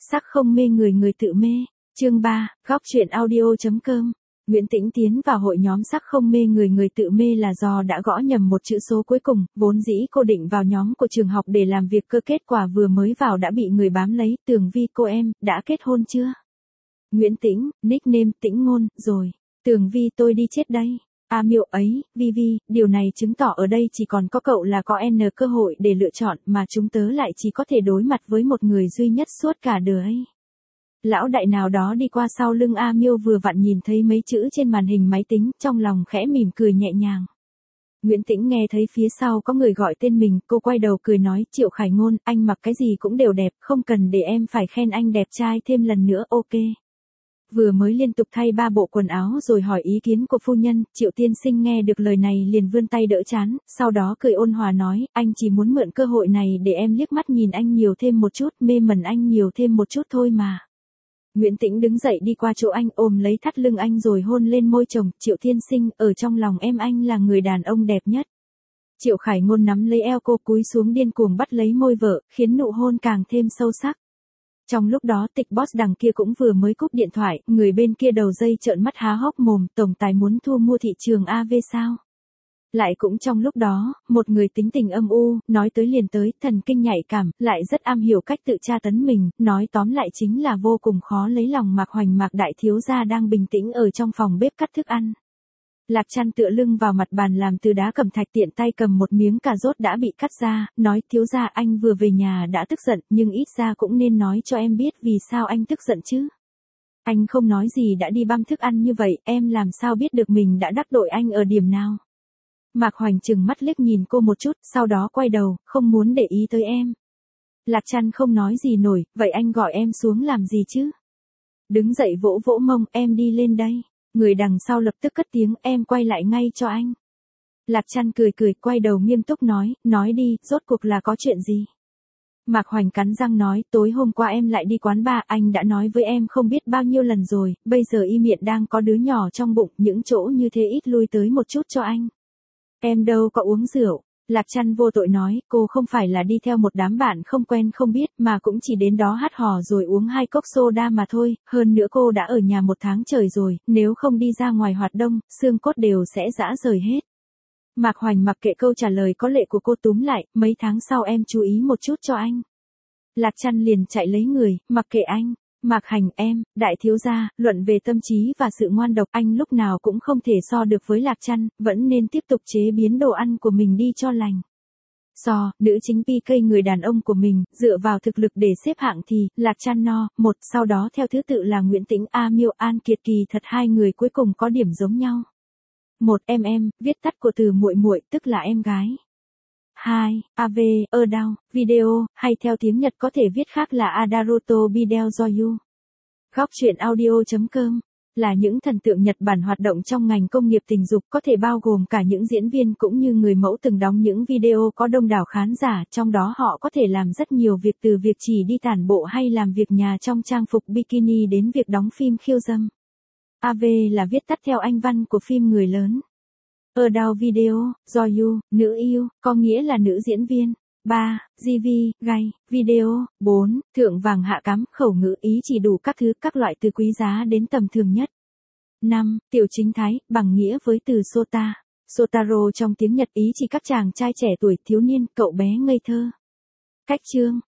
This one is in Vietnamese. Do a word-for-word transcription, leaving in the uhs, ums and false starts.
Sắc không mê người người tự mê. Chương ba, góc truyện audio.com. Nguyễn Tĩnh tiến vào hội nhóm sắc không mê người người tự mê là do đã gõ nhầm một chữ số cuối cùng, vốn dĩ cô định vào nhóm của trường học để làm việc cơ kết quả vừa mới vào đã bị người bám lấy. Tường Vi cô em, đã kết hôn chưa? Nguyễn Tĩnh, nickname Tĩnh Ngôn, rồi. Tường Vi tôi đi chết đây. À miệu ấy, Vi Vi, điều này chứng tỏ ở đây chỉ còn có cậu là có N cơ hội để lựa chọn mà chúng tớ lại chỉ có thể đối mặt với một người duy nhất suốt cả đời. Lão đại nào đó đi qua sau lưng A Miêu vừa vặn nhìn thấy mấy chữ trên màn hình máy tính, trong lòng khẽ mỉm cười nhẹ nhàng. Nguyễn Tĩnh nghe thấy phía sau có người gọi tên mình, cô quay đầu cười nói, Triệu Khải Ngôn, anh mặc cái gì cũng đều đẹp, không cần để em phải khen anh đẹp trai thêm lần nữa, ok. Vừa mới liên tục thay ba bộ quần áo rồi hỏi ý kiến của phu nhân, Triệu tiên sinh nghe được lời này liền vươn tay đỡ chán, sau đó cười ôn hòa nói, anh chỉ muốn mượn cơ hội này để em liếc mắt nhìn anh nhiều thêm một chút, mê mẩn anh nhiều thêm một chút thôi mà. Nguyễn Tĩnh đứng dậy đi qua chỗ anh ôm lấy thắt lưng anh rồi hôn lên môi chồng, Triệu tiên sinh, ở trong lòng em anh là người đàn ông đẹp nhất. Triệu Khải Ngôn nắm lấy eo cô cúi xuống điên cuồng bắt lấy môi vợ, khiến nụ hôn càng thêm sâu sắc. Trong lúc đó tịch boss đằng kia cũng vừa mới cúp điện thoại, người bên kia đầu dây trợn mắt há hốc mồm, tổng tài muốn thu mua thị trường a vê sao? Lại cũng trong lúc đó, một người tính tình âm u, nói tới liền tới, thần kinh nhạy cảm, lại rất am hiểu cách tự tra tấn mình, nói tóm lại chính là vô cùng khó lấy lòng Mạc Hoành Mạc đại thiếu gia đang bình tĩnh ở trong phòng bếp cắt thức ăn. Lạc Trăn tựa lưng vào mặt bàn làm từ đá cẩm thạch tiện tay cầm một miếng cà rốt đã bị cắt ra, nói thiếu gia anh vừa về nhà đã tức giận, nhưng ít ra cũng nên nói cho em biết vì sao anh tức giận chứ. Anh không nói gì đã đi băm thức ăn như vậy, em làm sao biết được mình đã đắc tội anh ở điểm nào. Mạc Hoành trừng mắt liếc nhìn cô một chút, sau đó quay đầu, không muốn để ý tới em. Lạc Trăn không nói gì nổi, vậy anh gọi em xuống làm gì chứ? Đứng dậy vỗ vỗ mông, em đi lên đây. Người đằng sau lập tức cất tiếng, em quay lại ngay cho anh. Lạc Trăn cười cười, quay đầu nghiêm túc nói, nói đi, rốt cuộc là có chuyện gì? Mạc Hoành cắn răng nói, tối hôm qua em lại đi quán bar, anh đã nói với em không biết bao nhiêu lần rồi, bây giờ y miệng đang có đứa nhỏ trong bụng, những chỗ như thế ít lui tới một chút cho anh. Em đâu có uống rượu. Lạc Trăn vô tội nói, cô không phải là đi theo một đám bạn không quen không biết mà cũng chỉ đến đó hát hò rồi uống hai cốc soda mà thôi, hơn nữa cô đã ở nhà một tháng trời rồi, nếu không đi ra ngoài hoạt động, xương cốt đều sẽ rã rời hết. Mạc Hoành mặc kệ câu trả lời có lệ của cô túm lại, mấy tháng sau em chú ý một chút cho anh. Lạc Trăn liền chạy lấy người, mặc kệ anh. Mạc Hành em, đại thiếu gia, luận về tâm trí và sự ngoan độc anh lúc nào cũng không thể so được với Lạc Trăn, vẫn nên tiếp tục chế biến đồ ăn của mình đi cho lành. So, nữ chính pê ca người đàn ông của mình, dựa vào thực lực để xếp hạng thì, Lạc Trăn no, một, sau đó theo thứ tự là Nguyễn Tĩnh A Miêu An Kiệt kỳ thật hai người cuối cùng có điểm giống nhau. Một, em em, viết tắt của từ muội muội tức là em gái. Hai, a vê, ơ đau, video, hay theo tiếng Nhật có thể viết khác là Adaruto Bideo Joyu. Góc truyện audio.com là những thần tượng Nhật Bản hoạt động trong ngành công nghiệp tình dục có thể bao gồm cả những diễn viên cũng như người mẫu từng đóng những video có đông đảo khán giả, trong đó họ có thể làm rất nhiều việc từ việc chỉ đi tản bộ hay làm việc nhà trong trang phục bikini đến việc đóng phim khiêu dâm. a vê là viết tắt theo Anh văn của phim người lớn. Ở đào video, Joyu, nữ yêu, có nghĩa là nữ diễn viên. ba. giê vê, gay, video. bốn. Thượng vàng hạ cắm, khẩu ngữ ý chỉ đủ các thứ các loại từ quý giá đến tầm thường nhất. năm. Tiểu chính thái, bằng nghĩa với từ Sota. Sotaro trong tiếng Nhật ý chỉ các chàng trai trẻ tuổi, thiếu niên, cậu bé ngây thơ. Cách chương.